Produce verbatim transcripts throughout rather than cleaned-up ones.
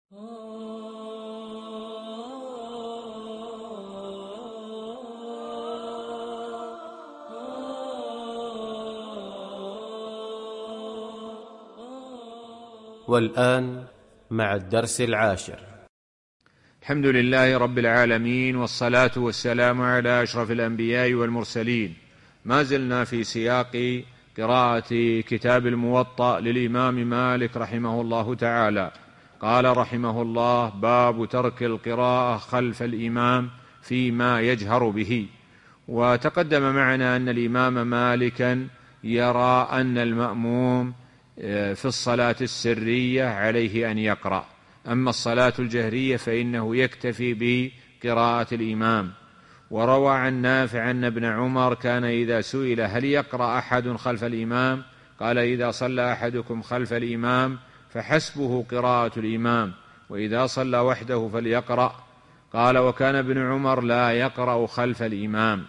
والآن مع الدرس العاشر. الحمد لله رب العالمين، والصلاة والسلام على أشرف الأنبياء والمرسلين. ما زلنا في سياق قراءة كتاب الموطأ للإمام مالك رحمه الله تعالى. قال رحمه الله: باب ترك القراءة خلف الإمام فيما يجهر به. وتقدم معنا أن الإمام مالكا يرى أن المأموم في الصلاة السرية عليه أن يقرأ، أما الصلاة الجهرية فإنه يكتفي بقراءة الإمام. وروى عن نافع أن ابن عمر كان إذا سئل هل يقرأ أحد خلف الإمام قال: إذا صلى أحدكم خلف الإمام فحسبه قراءة الإمام، وإذا صلى وحده فليقرأ. قال: وكان ابن عمر لا يقرأ خلف الإمام.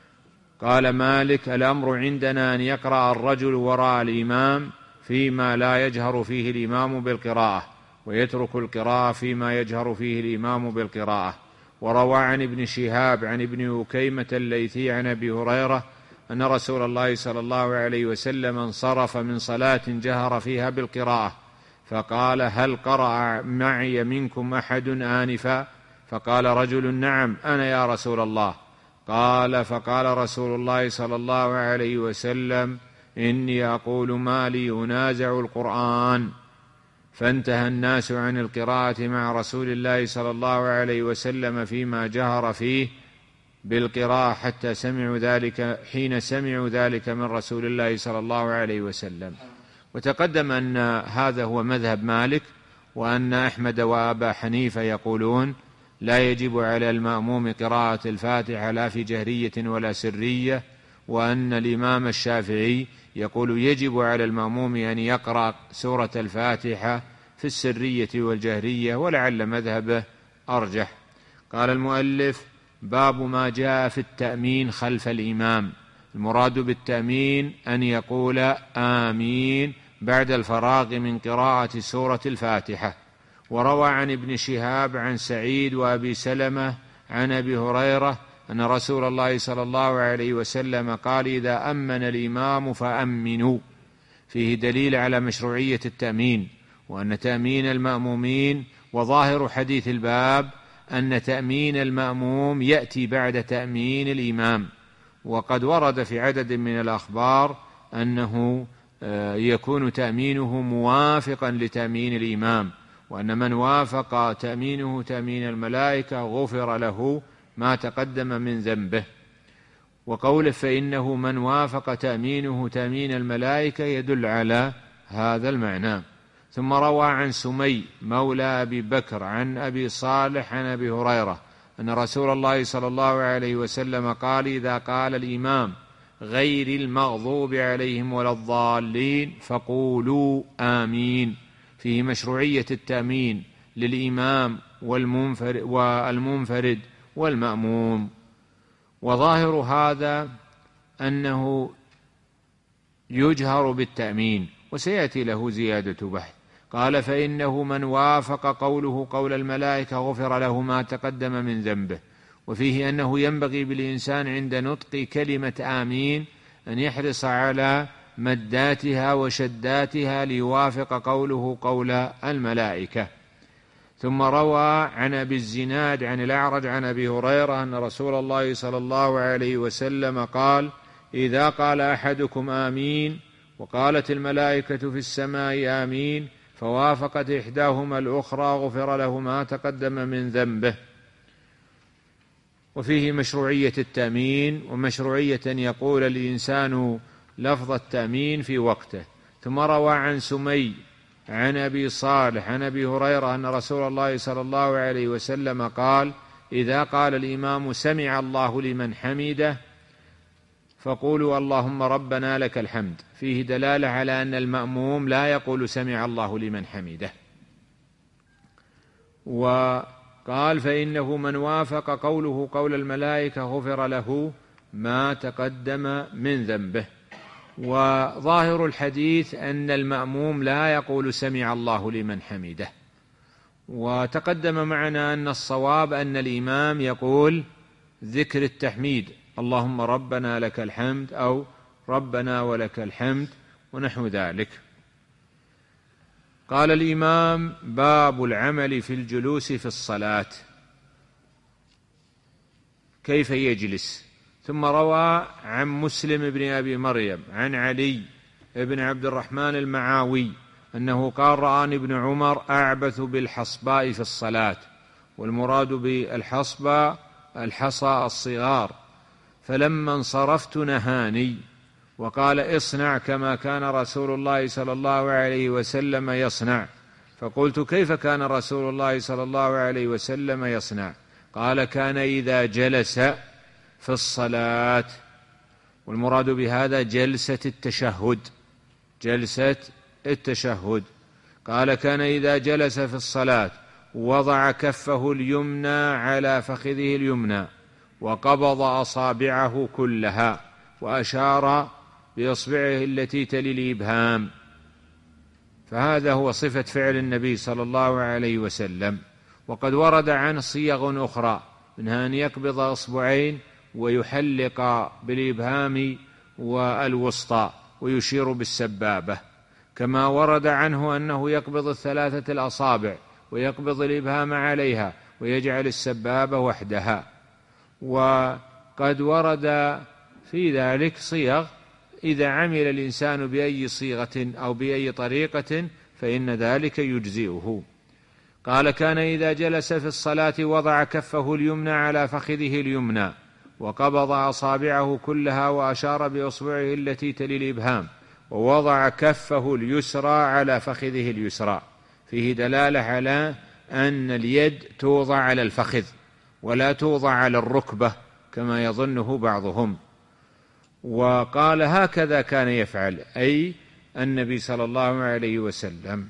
قال مالك: الأمر عندنا أن يقرأ الرجل وراء الإمام فيما لا يجهر فيه الإمام بالقراءة، ويترك القراءة فيما يجهر فيه الإمام بالقراءة. وروى عن ابن شهاب عن ابن أكيمة الليثي عن أبي هريرة أن رسول الله صلى الله عليه وسلم انصرف من صلاة جهر فيها بالقراءة، فقال: هل قرأ معي منكم أحد آنفا؟ فقال رجل: نعم أنا يا رسول الله. قال: فقال رسول الله صلى الله عليه وسلم: إني أقول ما لي أنازع القرآن. فانتهى الناس عن القراءة مع رسول الله صلى الله عليه وسلم فيما جهر فيه بالقراءة حتى سمعوا ذلك حين سمعوا ذلك من رسول الله صلى الله عليه وسلم. وتقدم أن هذا هو مذهب مالك، وأن أحمد وأبا حنيفة يقولون لا يجب على المأموم قراءة الفاتحة لا في جهرية ولا سرية، وأن الإمام الشافعي يقول يجب على المأموم أن يقرأ سورة الفاتحة في السرية والجهرية، ولعل مذهبه أرجح. قال المؤلف: باب ما جاء في التأمين خلف الإمام. المراد بالتأمين أن يقول آمين بعد الفراغ من قراءة سورة الفاتحة. وروى عن ابن شهاب عن سعيد وأبي سلمة عن أبي هريرة أن رسول الله صلى الله عليه وسلم قال: إذا أمن الإمام فأمنوا. فيه دليل على مشروعية التأمين، وأن تأمين المأمومين، وظاهر حديث الباب أن تأمين المأموم يأتي بعد تأمين الإمام. وقد ورد في عدد من الأخبار أنه يكون تأمينه موافقا لتأمين الإمام، وأن من وافق تأمينه تأمين الملائكة غفر له ما تقدم من ذنبه. وقوله فإنه من وافق تأمينه تأمين الملائكة يدل على هذا المعنى. ثم روى عن سمي مولى أبي بكر عن أبي صالح عن أبي هريرة أن رسول الله صلى الله عليه وسلم قال: إذا قال الإمام غير المغضوب عليهم ولا الضالين فقولوا آمين. فيه مشروعية التأمين للإمام والمنفرد, والمنفرد والمأموم. وظاهر هذا أنه يجهر بالتأمين، وسيأتي له زيادة بحث. قال: فإنه من وافق قوله قول الملائكة غفر له ما تقدم من ذنبه. وفيه أنه ينبغي بالإنسان عند نطق كلمة آمين أن يحرص على مداتها وشداتها ليوافق قوله قول الملائكة. ثم روى عن أبي الزناد عن الأعرج عن أبي هريرة أن رسول الله صلى الله عليه وسلم قال: إذا قال أحدكم آمين وقالت الملائكة في السماء آمين فوافقت إحداهما الأخرى غفر له ما تقدم من ذنبه. وفيه مشروعية التأمين، ومشروعية أن يقول الإنسان لفظ التأمين في وقته. ثم روى عن سمي عن أبي صالح عن أبي هريرة أن رسول الله صلى الله عليه وسلم قال: إذا قال الإمام سمع الله لمن حمده فقولوا اللهم ربنا لك الحمد. فيه دلالة على أن المأموم لا يقول سمع الله لمن حمده. وقال: فإنه من وافق قوله قول الملائكة غفر له ما تقدم من ذنبه. وظاهر الحديث أن المأموم لا يقول سمع الله لمن حمده. وتقدم معنا أن الصواب أن الإمام يقول ذكر التحميد اللهم ربنا لك الحمد أو ربنا ولك الحمد ونحو ذلك. قال الإمام باب العمل في الجلوس في الصلاة، كيف يجلس. ثم روى عن مسلم بن أبي مريم عن علي بن عبد الرحمن المعاوي أنه قال رآني ابن عمر أعبث بالحصباء في الصلاة، والمراد بالحصباء الحصى الصغار، فلما انصرفت نهاني وقال اصنع كما كان رسول الله صلى الله عليه وسلم يصنع. فقلت كيف كان رسول الله صلى الله عليه وسلم يصنع؟ قال كان إذا جلس في الصلاة، والمراد بهذا جلسة التشهد، جلسة التشهد. قال كان إذا جلس في الصلاة وضع كفه اليمنى على فخذه اليمنى وقبض أصابعه كلها وأشار بإصبعه التي تلي الإبهام، فهذا هو صفة فعل النبي صلى الله عليه وسلم. وقد ورد عنه صيغ أخرى، منها أن يقبض أصبعين ويحلق بالإبهام والوسطى ويشير بالسبابة، كما ورد عنه أنه يقبض الثلاثة الأصابع ويقبض الإبهام عليها ويجعل السبابة وحدها. وقد ورد في ذلك صيغ إذا عمل الإنسان بأي صيغة أو بأي طريقة فإن ذلك يجزئه. قال كان إذا جلس في الصلاة وضع كفه اليمنى على فخذه اليمنى وقبض أصابعه كلها وأشار بإصبعه التي تلي الإبهام ووضع كفه اليسرى على فخذه اليسرى، فيه دلالة على أن اليد توضع على الفخذ ولا توضع على الركبة كما يظنه بعضهم. وقال هكذا كان يفعل، أي النبي صلى الله عليه وسلم.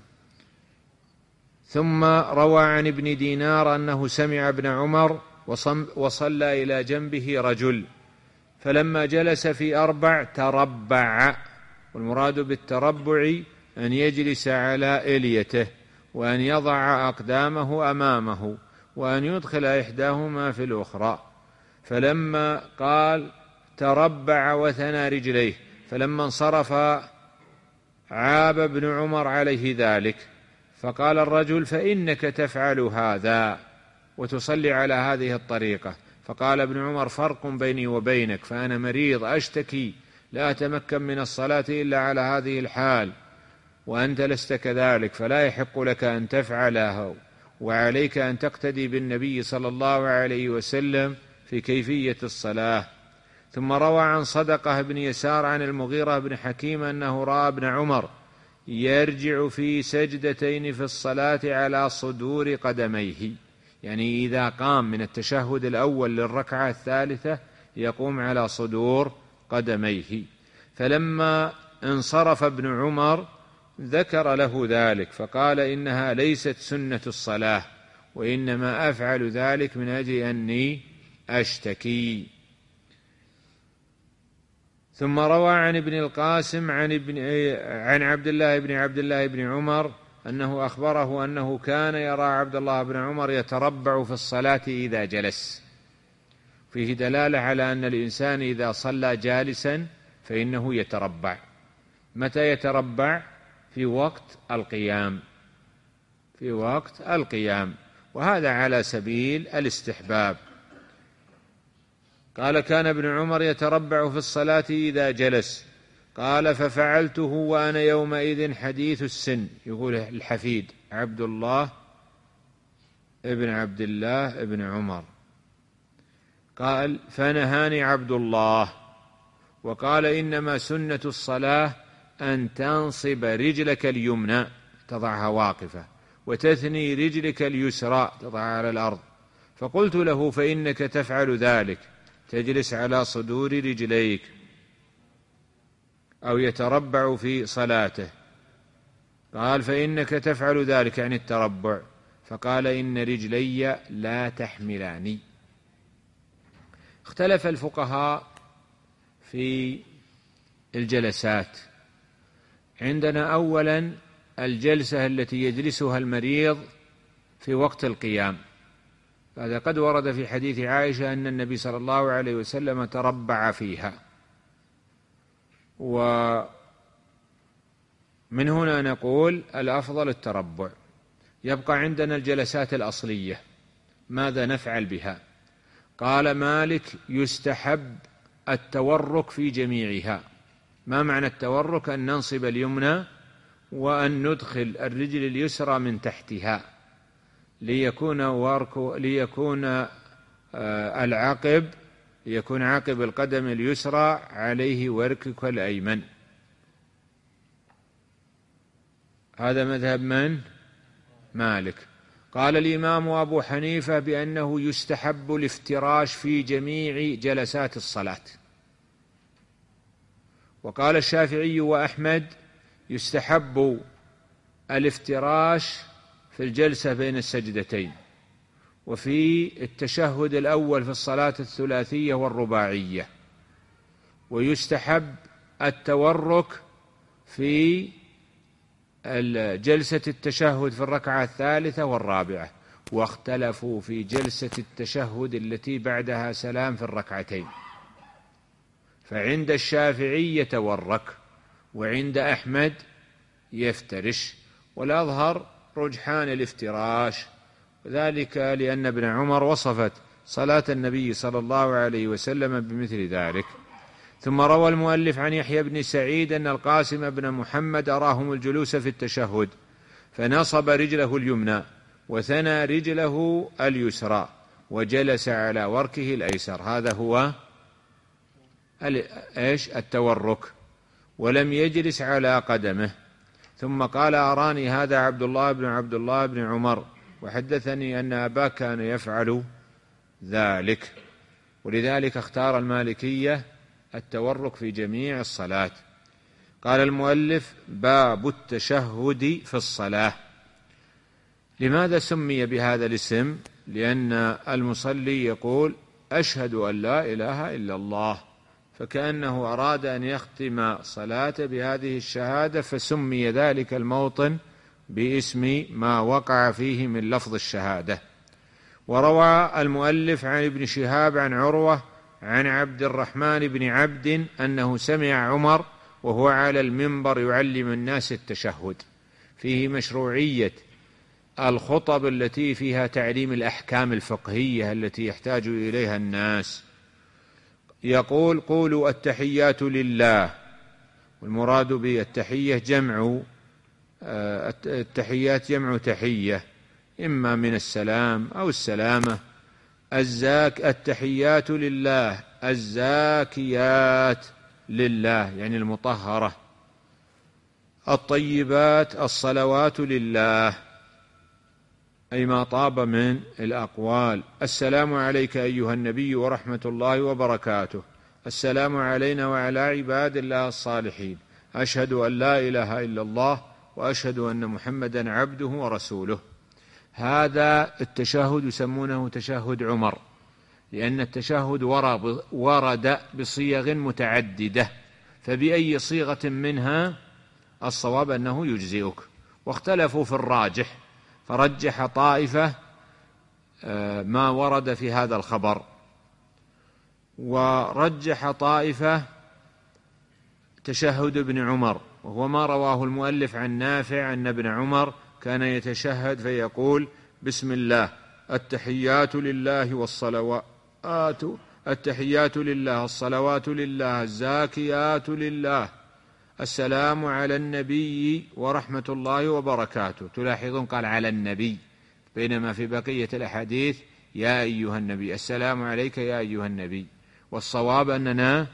ثم روى عن ابن دينار أنه سمع ابن عمر وصلى إلى جنبه رجل، فلما جلس في أربع تربع، والمراد بالتربع أن يجلس على إليته وأن يضع أقدامه أمامه وأن يدخل إحداهما في الأخرى. فلما قال تربع وثنى رجليه، فلما انصرف عاب ابن عمر عليه ذلك، فقال الرجل فإنك تفعل هذا وتصلي على هذه الطريقة. فقال ابن عمر فرق بيني وبينك، فأنا مريض أشتكي لا أتمكن من الصلاة إلا على هذه الحال، وأنت لست كذلك، فلا يحق لك أن تفعله، وعليك أن تقتدي بالنبي صلى الله عليه وسلم في كيفية الصلاة. ثم روى عن صدقة بن يسار عن المغيرة بن حكيم أنه رأى ابن عمر يرجع في سجدتين في الصلاة على صدور قدميه، يعني إذا قام من التشهد الأول للركعة الثالثة يقوم على صدور قدميه. فلما انصرف ابن عمر ذكر له ذلك فقال إنها ليست سنة الصلاة، وإنما أفعل ذلك من أجل أني أشتكي. ثم روى عن ابن القاسم عن, ابن عن عبد الله بن عبد الله بن عمر أنه أخبره أنه كان يرى عبد الله بن عمر يتربع في الصلاة إذا جلس، فيه دلالة على أن الإنسان إذا صلى جالسا فإنه يتربع. متى يتربع؟ في وقت القيام، في وقت القيام، وهذا على سبيل الاستحباب. قال كان ابن عمر يتربع في الصلاة إذا جلس، قال ففعلته وأنا يومئذ حديث السن، يقول الحفيد عبد الله ابن عبد الله ابن عمر، قال فنهاني عبد الله وقال إنما سنة الصلاة أن تنصب رجلك اليمنى تضعها واقفة وتثني رجلك اليسرى تضعها على الأرض. فقلت له فإنك تفعل ذلك، تجلس على صدور رجليك، أو يتربع في صلاته. قال فإنك تفعل ذلك يعني التربع، فقال إن رجلي لا تحملاني. اختلف الفقهاء في الجلسات. عندنا أولا الجلسة التي يجلسها المريض في وقت القيام. هذا قد ورد في حديث عائشة أن النبي صلى الله عليه وسلم تربع فيها. ومن هنا نقول الأفضل التربع. يبقى عندنا الجلسات الأصلية، ماذا نفعل بها؟ قال مالك: يستحب التورك في جميعها. ما معنى التورك؟ أن ننصب اليمنى وأن ندخل الرجل اليسرى من تحتها ليكون ورك ليكون العقب ليكون عقب القدم اليسرى عليه وركك الأيمن. هذا مذهب من؟ مالك. قال الإمام أبو حنيفة بأنه يستحب الافتراش في جميع جلسات الصلاة. وقال الشافعي وأحمد يستحب الافتراش في الجلسة بين السجدتين، وفي التشهد الأول في الصلاة الثلاثية والرباعية، ويستحب التورك في جلسة التشهد في الركعة الثالثة والرابعة. واختلفوا في جلسة التشهد التي بعدها سلام في الركعتين، فعند الشافعي يتورك وعند أحمد يفترش، والأظهر رجحان الافتراش، ذلك لأن ابن عمر وصفت صلاة النبي صلى الله عليه وسلم بمثل ذلك. ثم روى المؤلف عن يحيى بن سعيد أن القاسم بن محمد أراهم الجلوس في التشهد فنصب رجله اليمنى وثنى رجله اليسرى وجلس على وركه الأيسر. هذا هو إيش؟ التورك، ولم يجلس على قدمه. ثم قال: أراني هذا عبد الله بن عبد الله بن عمر، وحدثني أن أباه كان يفعل ذلك. ولذلك اختار المالكية التورك في جميع الصلاة. قال المؤلف: باب التشهد في الصلاة. لماذا سمي بهذا الاسم؟ لأن المصلي يقول: أشهد أن لا إله إلا الله، فكأنه أراد أن يختم صلاته بهذه الشهادة، فسمي ذلك الموطن باسم ما وقع فيه من لفظ الشهادة. وروى المؤلف عن ابن شهاب عن عروة عن عبد الرحمن بن عبد أنه سمع عمر وهو على المنبر يعلم الناس التشهد، فيه مشروعية الخطب التي فيها تعليم الأحكام الفقهية التي يحتاج إليها الناس. يقول: قولوا التحيات لله. والمراد بالتحية جمع التحيات جمع تحية، إما من السلام أو السلامة. الزاك التحيات لله، الزاكيات لله يعني المطهرة، الطيبات الصلوات لله أي ما طاب من الأقوال. السلام عليك أيها النبي ورحمة الله وبركاته، السلام علينا وعلى عباد الله الصالحين، أشهد أن لا إله إلا الله وأشهد أن محمدا عبده ورسوله. هذا التشهد يسمونه تشهد عمر، لأن التشهد ورد بصيغ متعددة، فبأي صيغة منها الصواب أنه يجزئك. واختلفوا في الراجح، فرجح طائفة ما ورد في هذا الخبر، ورجح طائفة تشهد ابن عمر، وهو ما رواه المؤلف عن نافع أن ابن عمر كان يتشهد فيقول: بسم الله، التحيات لله والصلوات التحيات لله الصلوات لله الزاكيات لله، السلام على النبي ورحمة الله وبركاته. تلاحظون قال على النبي، بينما في بقية الأحاديث يا أيها النبي، السلام عليك يا أيها النبي. والصواب أننا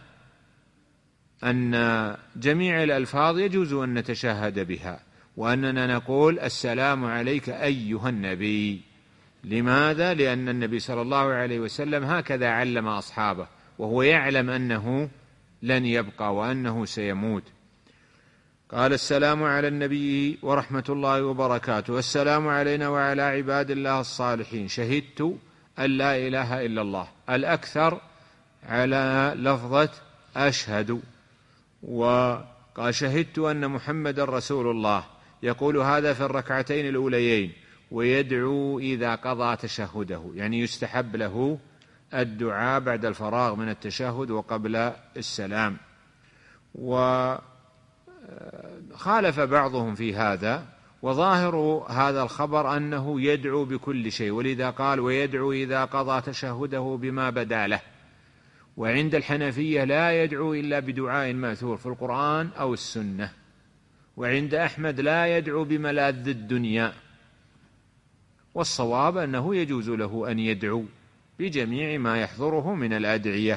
أن جميع الألفاظ يجوز أن نتشهد بها، وأننا نقول السلام عليك أيها النبي. لماذا؟ لأن النبي صلى الله عليه وسلم هكذا علم أصحابه، وهو يعلم أنه لن يبقى وأنه سيموت. قال: السلام على النبي ورحمة الله وبركاته، السلام علينا وعلى عباد الله الصالحين، شهدت أن لا إله إلا الله. الأكثر على لفظة أشهد. وقال: شهدت أن محمد رسول الله، يقول هذا في الركعتين الأوليين، ويدعو إذا قضى تشهده، يعني يستحب له الدعاء بعد الفراغ من التشهد وقبل السلام. وخالف بعضهم في هذا، وظاهر هذا الخبر أنه يدعو بكل شيء، ولذا قال ويدعو إذا قضى تشهده بما بدا له. وعند الحنفية لا يدعو إلا بدعاء مأثور في القرآن أو السنة. وعند أحمد لا يدعو بملاذ الدنيا. والصواب أنه يجوز له أن يدعو بجميع ما يحضره من الأدعية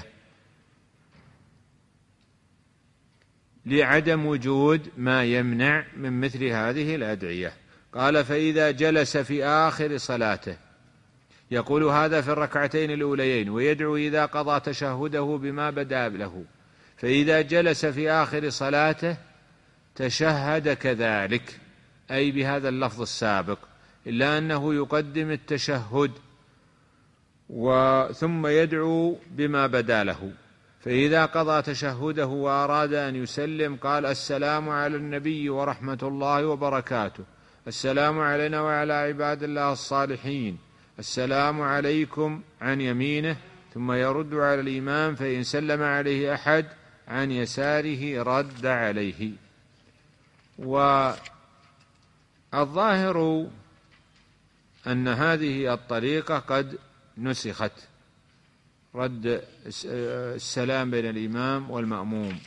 لعدم وجود ما يمنع من مثل هذه الأدعية. قال فإذا جلس في آخر صلاته، يقول هذا في الركعتين الأوليين، ويدعو إذا قضى تشهده بما بدا له. فإذا جلس في آخر صلاته تشهد كذلك، أي بهذا اللفظ السابق، إلا أنه يقدم التشهد ثم يدعو بما بدا له. فإذا قضى تشهده وأراد أن يسلم قال السلام على النبي ورحمة الله وبركاته، السلام علينا وعلى عباد الله الصالحين، السلام عليكم عن يمينه، ثم يرد على الإمام، فإن سلم عليه أحد عن يساره رد عليه. والظاهر أن هذه الطريقة قد نسخت، رد السلام بين الإمام والمأموم.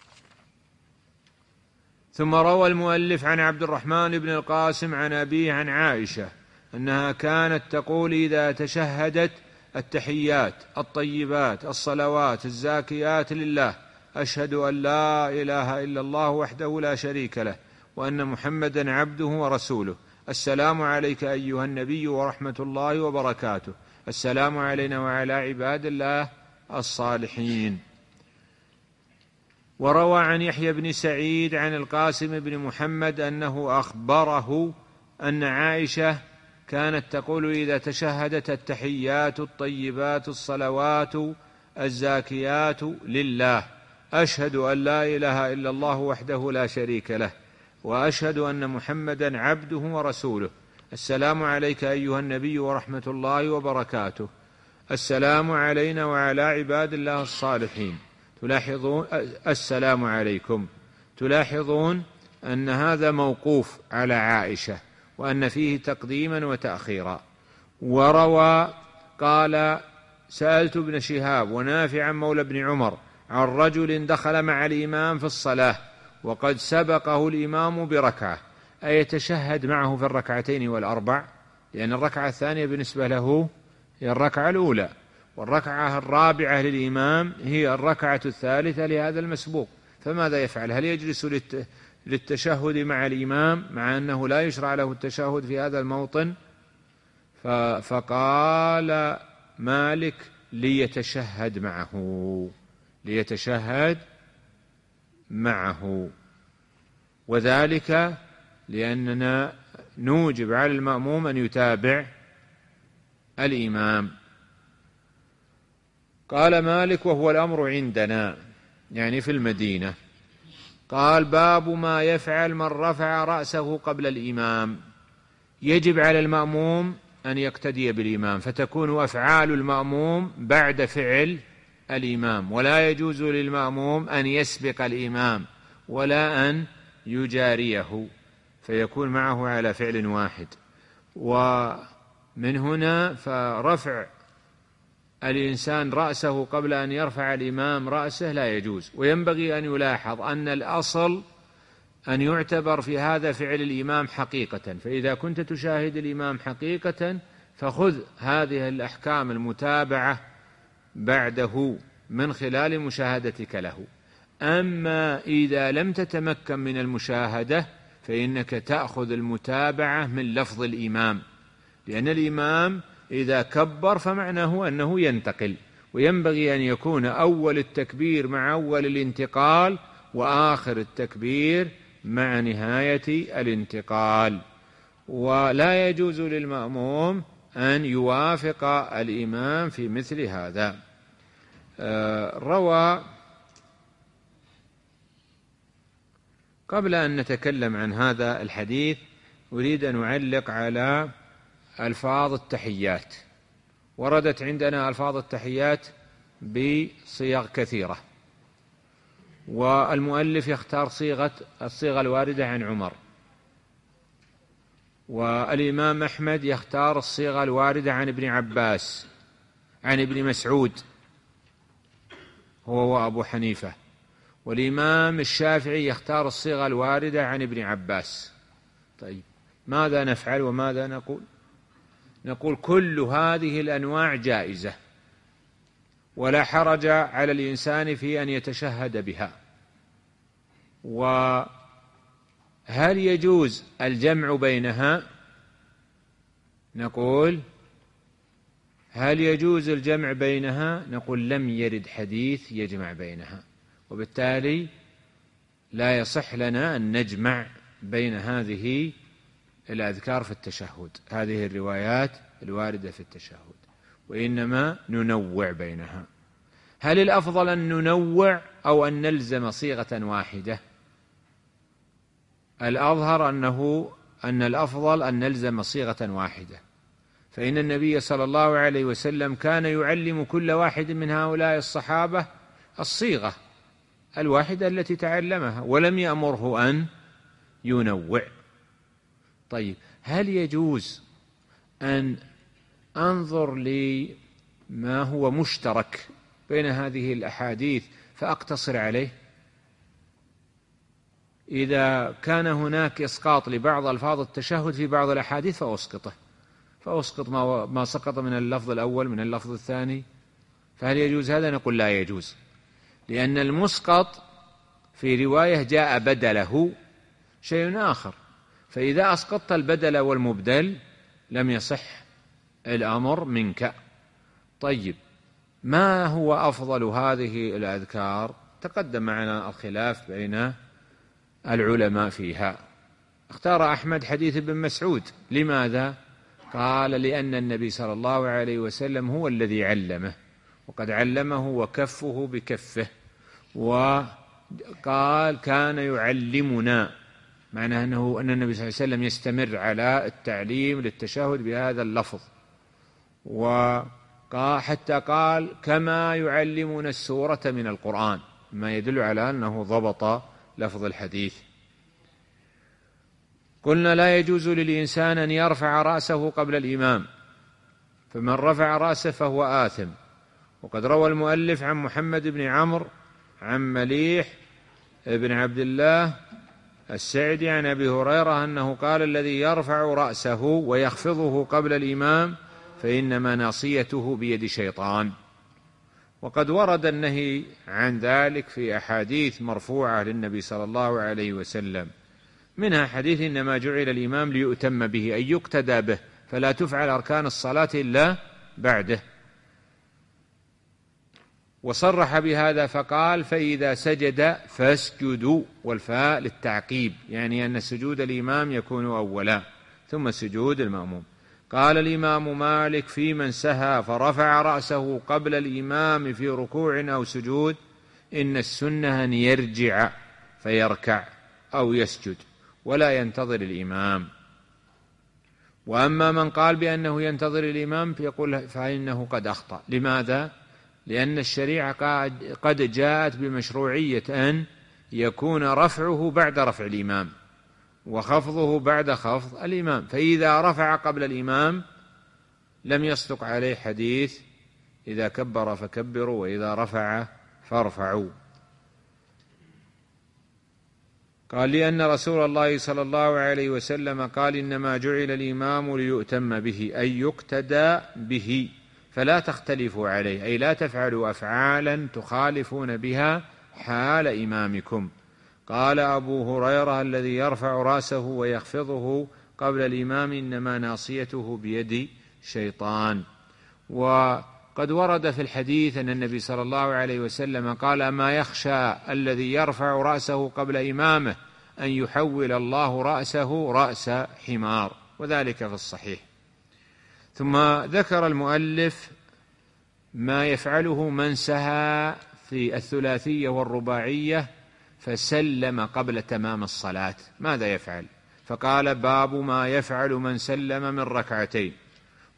ثم روى المؤلف عن عبد الرحمن بن القاسم عن أبيه عن عائشة أنها كانت تقول إذا تشهدت التحيات الطيبات الصلوات الزاكيات لله أشهد أن لا إله إلا الله وحده لا شريك له وأن محمدا عبده ورسوله، السلام عليك أيها النبي ورحمة الله وبركاته، السلام علينا وعلى عباد الله الصالحين. وروى عن يحيى بن سعيد عن القاسم بن محمد أنه أخبره أن عائشة كانت تقول إذا تشهدت التحيات الطيبات الصلوات الزاكيات لله أشهد أن لا إله إلا الله وحده لا شريك له وأشهد أن محمدا عبده ورسوله، السلام عليك أيها النبي ورحمة الله وبركاته، السلام علينا وعلى عباد الله الصالحين. تلاحظون السلام عليكم، تلاحظون أن هذا موقوف على عائشة وأن فيه تقديما وتأخيرا. وروى قال سألت ابن شهاب ونافعا مولى بن عمر عن رجل دخل مع الإمام في الصلاة وقد سبقه الإمام بركعة، أيتشهد معه في الركعتين والأربع؟ لأن الركعة الثانية بالنسبة له هي الركعة الأولى، والركعة الرابعة للإمام هي الركعة الثالثة لهذا المسبوق، فماذا يفعل؟ هل يجلس للتشهد مع الإمام مع أنه لا يشرع له التشهد في هذا الموطن؟ فقال مالك ليتشهد معه، ليتشهد معه، وذلك لأننا نوجب على المأموم أن يتابع الإمام. قال مالك وهو الأمر عندنا يعني في المدينة. قال باب ما يفعل من رفع رأسه قبل الإمام. يجب على المأموم أن يقتدي بالإمام، فتكون أفعال المأموم بعد فعل الإمام، ولا يجوز للمأموم أن يسبق الإمام ولا أن يجاريه، فيكون معه على فعل واحد. ومن هنا فرفع الإنسان رأسه قبل أن يرفع الإمام رأسه لا يجوز. وينبغي أن يلاحظ أن الأصل أن يعتبر في هذا فعل الإمام حقيقة، فإذا كنت تشاهد الإمام حقيقة فخذ هذه الأحكام المتابعة بعده من خلال مشاهدتك له. أما إذا لم تتمكن من المشاهدة فإنك تأخذ المتابعة من لفظ الإمام، لأن الإمام إذا كبر فمعناه أنه ينتقل، وينبغي أن يكون أول التكبير مع أول الانتقال وآخر التكبير مع نهاية الانتقال. ولا يجوز للمأموم أن يوافق الإمام في مثل هذا. آه روى قبل أن نتكلم عن هذا الحديث أريد أن أعلق على ألفاظ التحيات. وردت عندنا ألفاظ التحيات بصيغ كثيرة، والمؤلف يختار صيغة الصيغة الواردة عن عمر، والإمام أحمد يختار الصيغة الواردة عن ابن عباس، عن ابن مسعود هو وأبو حنيفة، والإمام الشافعي يختار الصيغة الواردة عن ابن عباس. طيب ماذا نفعل وماذا نقول؟ نقول كل هذه الأنواع جائزة، ولا حرج على الإنسان في أن يتشهد بها. وهل يجوز الجمع بينها؟ نقول هل يجوز الجمع بينها؟ نقول لم يرد حديث يجمع بينها، وبالتالي لا يصح لنا أن نجمع بين هذه الأذكار في التشهد، هذه الروايات الواردة في التشهد، وإنما ننوع بينها. هل الأفضل أن ننوع أو أن نلزم صيغة واحدة؟ الأظهر أنه أن الأفضل أن نلزم صيغة واحدة، فإن النبي صلى الله عليه وسلم كان يعلم كل واحد من هؤلاء الصحابة الصيغة الواحدة التي تعلمها، ولم يأمره أن ينوع. طيب هل يجوز أن أنظر لما هو مشترك بين هذه الأحاديث فأقتصر عليه؟ إذا كان هناك إسقاط لبعض ألفاظ التشهد في بعض الأحاديث فأسقطه، فأسقط ما سقط من اللفظ الأول من اللفظ الثاني، فهل يجوز هذا؟ نقول لا يجوز، لأن المسقط في رواية جاء بدله شيء آخر، فإذا أسقطت البدل والمبدل لم يصح الأمر منك. طيب ما هو أفضل هذه الأذكار؟ تقدم معنا الخلاف بين العلماء فيها. اختار أحمد حديث ابن مسعود. لماذا؟ قال لأن النبي صلى الله عليه وسلم هو الذي علمه، وقد علمه وكفه بكفه، وقال كان يعلمنا، معناه أنه أن النبي صلى الله عليه وسلم يستمر على التعليم للتشهد بهذا اللفظ، وحتى قال كما يعلمنا السورة من القرآن، ما يدل على أنه ضبط لفظ الحديث. قلنا لا يجوز للإنسان أن يرفع رأسه قبل الإمام، فمن رفع رأسه فهو آثم. وقد روى المؤلف عن محمد بن عمرو عن مليح بن عبد الله السعدي عن أبي هريرة أنه قال الذي يرفع رأسه ويخفضه قبل الإمام فإنما ناصيته بيد شيطان. وقد ورد النهي عن ذلك في أحاديث مرفوعة للنبي صلى الله عليه وسلم، منها حديث إنما جعل الإمام ليؤتم به، أي يقتدى به، فلا تفعل أركان الصلاة إلا بعده. وصرح بهذا فقال فإذا سجد فاسجدوا، والفاء للتعقيب، يعني أن سجود الإمام يكون أولا ثم سجود المأموم. قال الإمام مالك في من سهى فرفع رأسه قبل الإمام في ركوع أو سجود إن السنة أن يرجع فيركع أو يسجد ولا ينتظر الإمام. وأما من قال بأنه ينتظر الإمام فيقول فإنه قد أخطأ. لماذا؟ لأن الشريعة قد جاءت بمشروعية أن يكون رفعه بعد رفع الإمام وخفضه بعد خفض الإمام، فإذا رفع قبل الإمام لم يصدق عليه حديث إذا كبر فكبروا وإذا رفع فارفعوا. قال لأن رسول الله صلى الله عليه وسلم قال إنما جعل الإمام ليؤتم به، أي يقتدى به، فلا تختلفوا عليه، أي لا تفعلوا أفعالا تخالفون بها حال إمامكم. قال أبو هريرة الذي يرفع رأسه ويخفضه قبل الإمام إنما ناصيته بيد شيطان. وقد ورد في الحديث أن النبي صلى الله عليه وسلم قال أما يخشى الذي يرفع رأسه قبل إمامه أن يحول الله رأسه رأس حمار، وذلك في الصحيح. ثم ذكر المؤلف ما يفعله من سهى في الثلاثية والرباعية فسلم قبل تمام الصلاة، ماذا يفعل؟ فقال باب ما يفعل من سلم من ركعتين.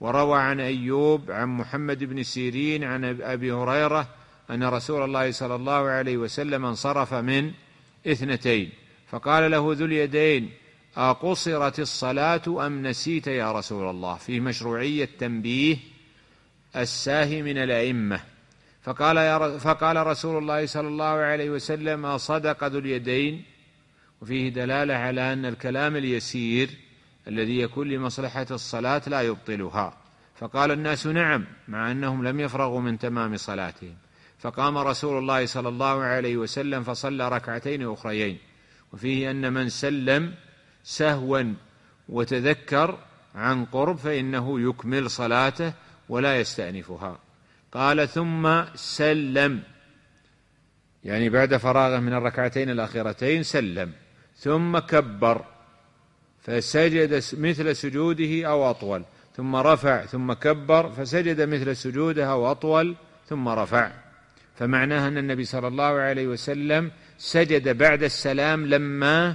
وروى عن أيوب عن محمد بن سيرين عن أبي هريرة أن رسول الله صلى الله عليه وسلم انصرف من اثنتين فقال له ذو اليدين: أقصرت الصلاة أم نسيت يا رسول الله؟ في مشروعية تنبيه الساهي من الأئمة. فقال, يا فقال رسول الله صلى الله عليه وسلم: أصدق ذو اليدين؟ وفيه دلالة على أن الكلام اليسير الذي يكون لمصلحة الصلاة لا يبطلها. فقال الناس: نعم، مع أنهم لم يفرغوا من تمام صلاتهم. فقام رسول الله صلى الله عليه وسلم فصلى ركعتين أخريين. وفيه أن من سلم سهوا وتذكر عن قرب فإنه يكمل صلاته ولا يستأنفها. قال: ثم سلم، يعني بعد فراغه من الركعتين الأخيرتين سلم، ثم كبر فسجد مثل سجوده أو أطول، ثم رفع، ثم كبر فسجد مثل سجوده أو أطول، ثم رفع. فمعناها أن النبي صلى الله عليه وسلم سجد بعد السلام لما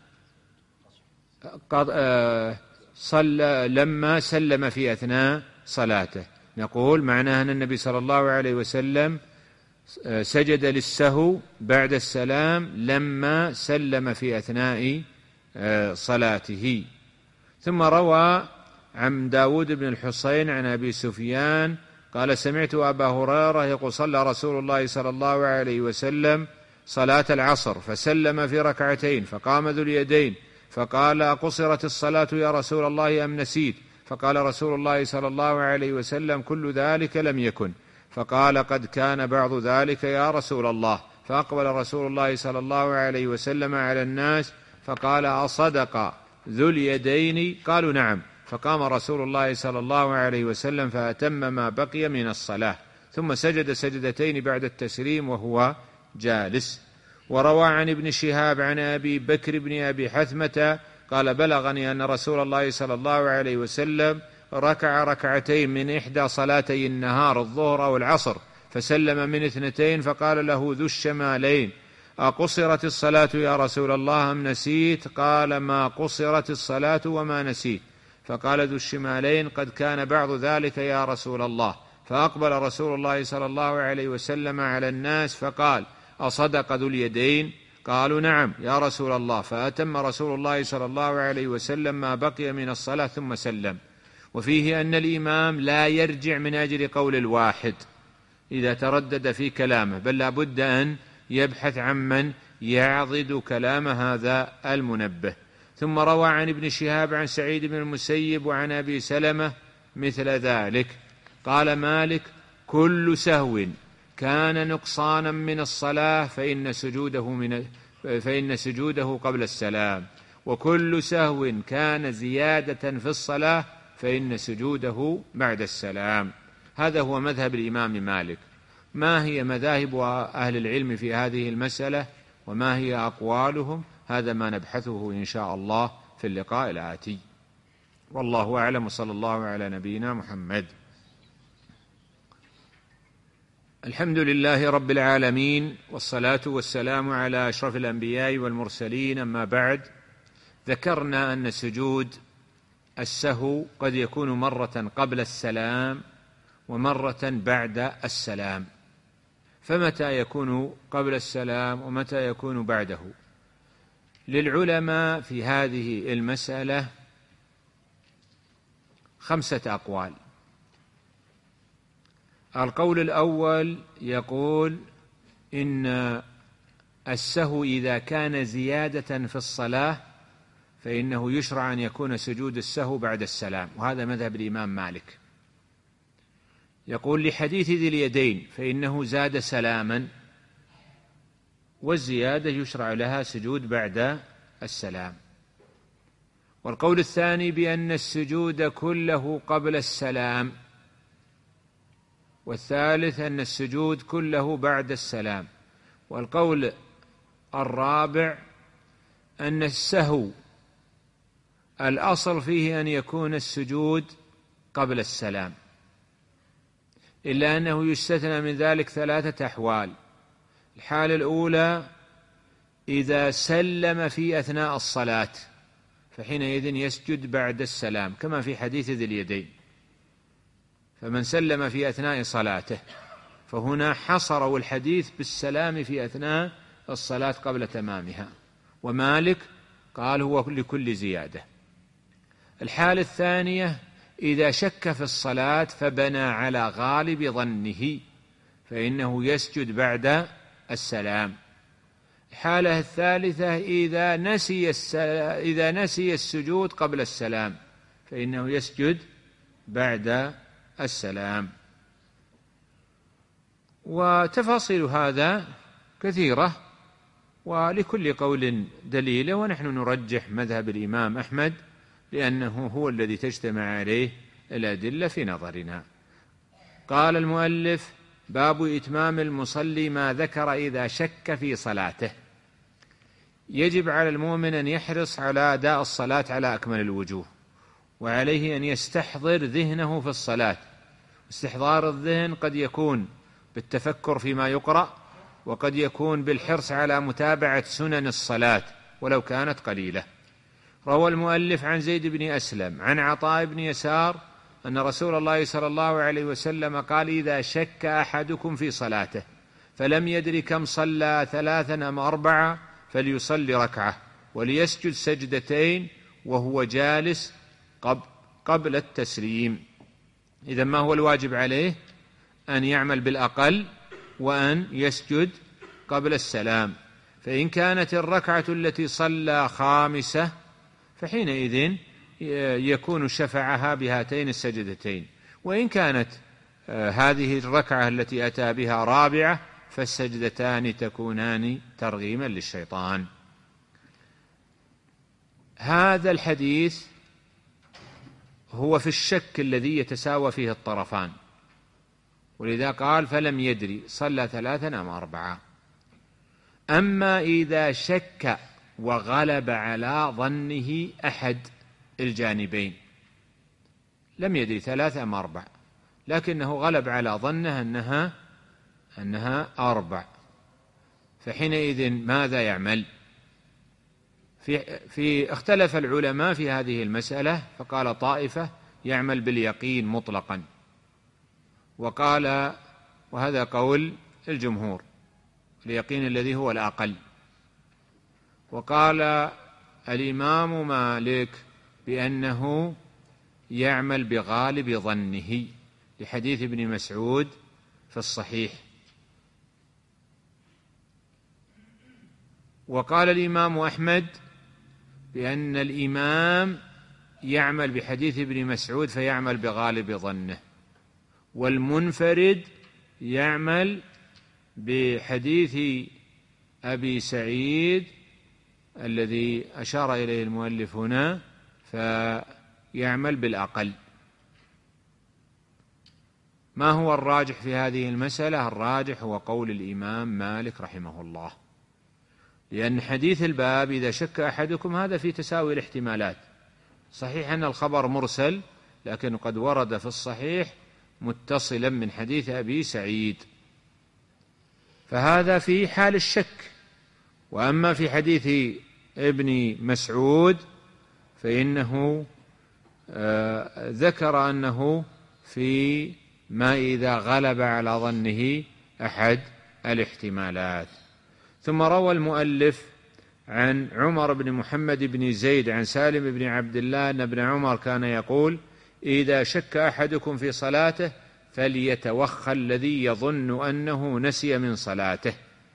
صلى لما سلم في أثناء صلاته. نقول معناها أن النبي صلى الله عليه وسلم سجد للسهو بعد السلام لما سلم في أثناء صلاته. ثم روى عن داود بن الحصين عن أبي سفيان قال: سمعت أبا هريرة يقول: صلى رسول الله صلى الله عليه وسلم صلاة العصر فسلم في ركعتين، فقام ذو اليدين فقال: أقصرت الصلاة يا رسول الله أم نسيت؟ فقال رسول الله صلى الله عليه وسلم: كل ذلك لم يكن. فقال: قد كان بعض ذلك يا رسول الله. فأقبل رسول الله صلى الله عليه وسلم على الناس فقال: أصدق ذو اليدين؟ قالوا: نعم. فقام رسول الله صلى الله عليه وسلم فأتم ما بقي من الصلاة، ثم سجد سجدتين بعد التسليم وهو جالس. وروى عن ابن شهاب عن أبي بكر بن أبي حثمة قال: بلغني أن رسول الله صلى الله عليه وسلم ركع ركعتين من إحدى صلاتي النهار الظهر أو العصر، فسلم من اثنتين، فقال له ذو الشمالين: أقصرت الصلاة يا رسول الله أم نسيت؟ قال: ما قصرت الصلاة وما نسيت. فقال ذو الشمالين: قد كان بعض ذلك يا رسول الله. فأقبل رسول الله صلى الله عليه وسلم على الناس فقال: أصدق ذو اليدين؟ قالوا: نعم يا رسول الله. فأتم رسول الله صلى الله عليه وسلم ما بقي من الصلاة ثم سلم. وفيه أن الإمام لا يرجع من أجل قول الواحد إذا تردد في كلامه، بل لا بد أن يبحث عمن يعضد كلام هذا المنبه. ثم روى عن ابن شهاب عن سعيد بن المسيب وعن أبي سلمة مثل ذلك. قال مالك: كل سهو كان نقصانا من الصلاة فإن سجوده, من فإن سجوده قبل السلام، وكل سهو كان زيادة في الصلاة فإن سجوده بعد السلام. هذا هو مذهب الإمام مالك. ما هي مذاهب أهل العلم في هذه المسألة وما هي أقوالهم؟ هذا ما نبحثه إن شاء الله في اللقاء الآتي، والله أعلم، وصلى الله على نبينا محمد. الحمد لله رب العالمين، والصلاة والسلام على أشرف الأنبياء والمرسلين، أما بعد. ذكرنا أن سجود السهو قد يكون مرة قبل السلام ومرة بعد السلام، فمتى يكون قبل السلام ومتى يكون بعده؟ للعلماء في هذه المسألة خمسة أقوال. القول الأول يقول إن السهو إذا كان زيادة في الصلاة فإنه يشرع أن يكون سجود السهو بعد السلام، وهذا مذهب الإمام مالك. يقول لحديث ذي اليدين فإنه زاد سلاما، والزيادة يشرع لها سجود بعد السلام. والقول الثاني بأن السجود كله قبل السلام، والثالث أن السجود كله بعد السلام. والقول الرابع أن السهو الأصل فيه أن يكون السجود قبل السلام، إلا أنه يستثنى من ذلك ثلاثة أحوال. الحالة الأولى إذا سلم في أثناء الصلاة فحينئذ يسجد بعد السلام كما في حديث ذي اليدين. فمن سلم في أثناء صلاته، فهنا حصروا الحديث بالسلام في أثناء الصلاة قبل تمامها، ومالك قال هو لكل زيادة. الحالة الثانية إذا شك في الصلاة فبنى على غالب ظنه فإنه يسجد بعد السلام. الحالة الثالثة إذا نسي إذا نسي السجود قبل السلام فإنه يسجد بعد السلام. وتفاصيل هذا كثيرة، ولكل قول دليل، ونحن نرجح مذهب الإمام أحمد لأنه هو الذي تجتمع عليه الأدلة في نظرنا. قال المؤلف: باب إتمام المصلي ما ذكر إذا شك في صلاته. يجب على المؤمن أن يحرص على أداء الصلاة على أكمل الوجوه، وعليه أن يستحضر ذهنه في الصلاة. استحضار الذهن قد يكون بالتفكر فيما يقرأ، وقد يكون بالحرص على متابعة سنن الصلاة ولو كانت قليلة. روى المؤلف عن زيد بن أسلم عن عطاء بن يسار أن رسول الله صلى الله عليه وسلم قال: إذا شك أحدكم في صلاته فلم يدر كم صلى ثلاثا أم أربعة فليصلي ركعة وليسجد سجدتين وهو جالس قبل التسليم. إذن ما هو الواجب عليه؟ أن يعمل بالأقل وأن يسجد قبل السلام. فإن كانت الركعة التي صلى خامسة فحينئذ يكون شفعها بهاتين السجدتين، وإن كانت هذه الركعة التي أتى بها رابعة فالسجدتان تكونان ترغيما للشيطان. هذا الحديث هو في الشك الذي يتساوى فيه الطرفان، ولذا قال: فلم يدري صلى ثلاثا أم أربعة. أما إذا شك وغلب على ظنه أحد الجانبين، لم يدري ثلاثة أم أربع، لكنه غلب على ظنه أنها أنها أربع، فحينئذ ماذا يعمل؟ في, في اختلف العلماء في هذه المسألة، فقال طائفة يعمل باليقين مطلقا، وقال وهذا قول الجمهور اليقين الذي هو الأقل. وقال الإمام مالك بأنه يعمل بغالب ظنه لحديث ابن مسعود في الصحيح. وقال الإمام أحمد بأن الإمام يعمل بحديث ابن مسعود فيعمل بغالب ظنه، والمنفرد يعمل بحديث أبي سعيد الذي أشار إليه المؤلف هنا فيعمل بالأقل. ما هو الراجح في هذه المسألة؟ الراجح هو قول الإمام مالك رحمه الله، لأن حديث الباب إذا شك أحدكم هذا في تساوي الاحتمالات. صحيح أن الخبر مرسل، لكن قد ورد في الصحيح متصلا من حديث أبي سعيد، فهذا في حال الشك. وأما في حديث ابن مسعود فإنه آه ذكر أنه في ما إذا غلب على ظنه أحد الاحتمالات. ثم روى المؤلف عن عمر بن محمد بن زيد عن سالم بن عبد الله أن ابن عمر كان يقول: إذا شك أحدكم في صلاته فليتوخى الذي يظن أنه نسي من صلاته،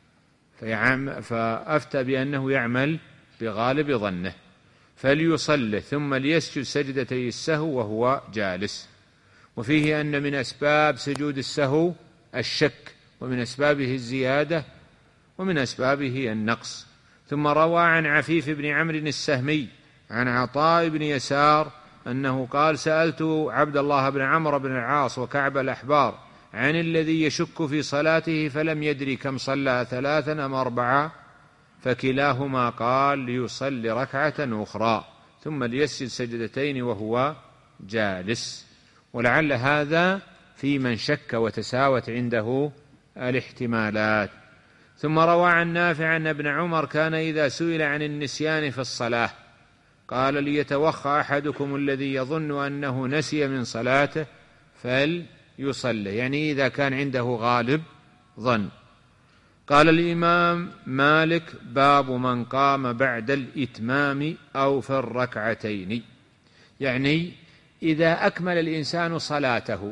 فأفتى بأنه يعمل بغالب ظنه، فليصلي ثم ليسجد سجدتي السهو وهو جالس. وفيه أن من أسباب سجود السهو الشك، ومن أسبابه الزيادة، ومن أسبابه النقص. ثم روى عن عفيف بن عمرو السهمي عن عطاء بن يسار أنه قال: سألت عبد الله بن عمرو بن العاص وكعب الأحبار عن الذي يشك في صلاته فلم يدري كم صلى ثلاثا أم أربعة، فكلاهما قال: ليصلي ركعة أخرى ثم ليسجد سجدتين وهو جالس. ولعل هذا في من شك وتساوت عنده الاحتمالات. ثم روى عن نافع أن ابن عمر كان إذا سئل عن النسيان في الصلاة قال: ليتوخى أحدكم الذي يظن أنه نسي من صلاته يصلي، يعني إذا كان عنده غالب ظن. قال الإمام مالك: باب من قام بعد الإتمام أو في الركعتين. يعني إذا أكمل الإنسان صلاته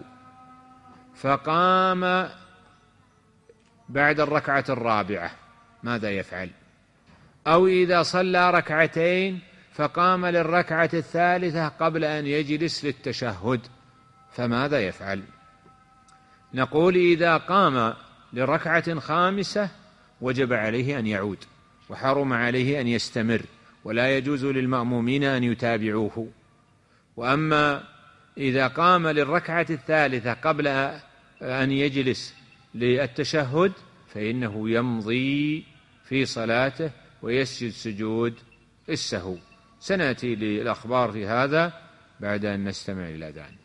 فقام بعد الركعة الرابعة ماذا يفعل؟ أو إذا صلى ركعتين فقام للركعة الثالثة قبل أن يجلس للتشهد فماذا يفعل؟ نقول: إذا قام لركعة خامسة وجب عليه أن يعود، وحرم عليه أن يستمر، ولا يجوز للمأمومين أن يتابعوه. وأما إذا قام للركعة الثالثة قبل أن يجلس للتشهد فإنه يمضي في صلاته ويسجد سجود السهو. سنأتي للأخبار في هذا بعد أن نستمع إلى الأذان.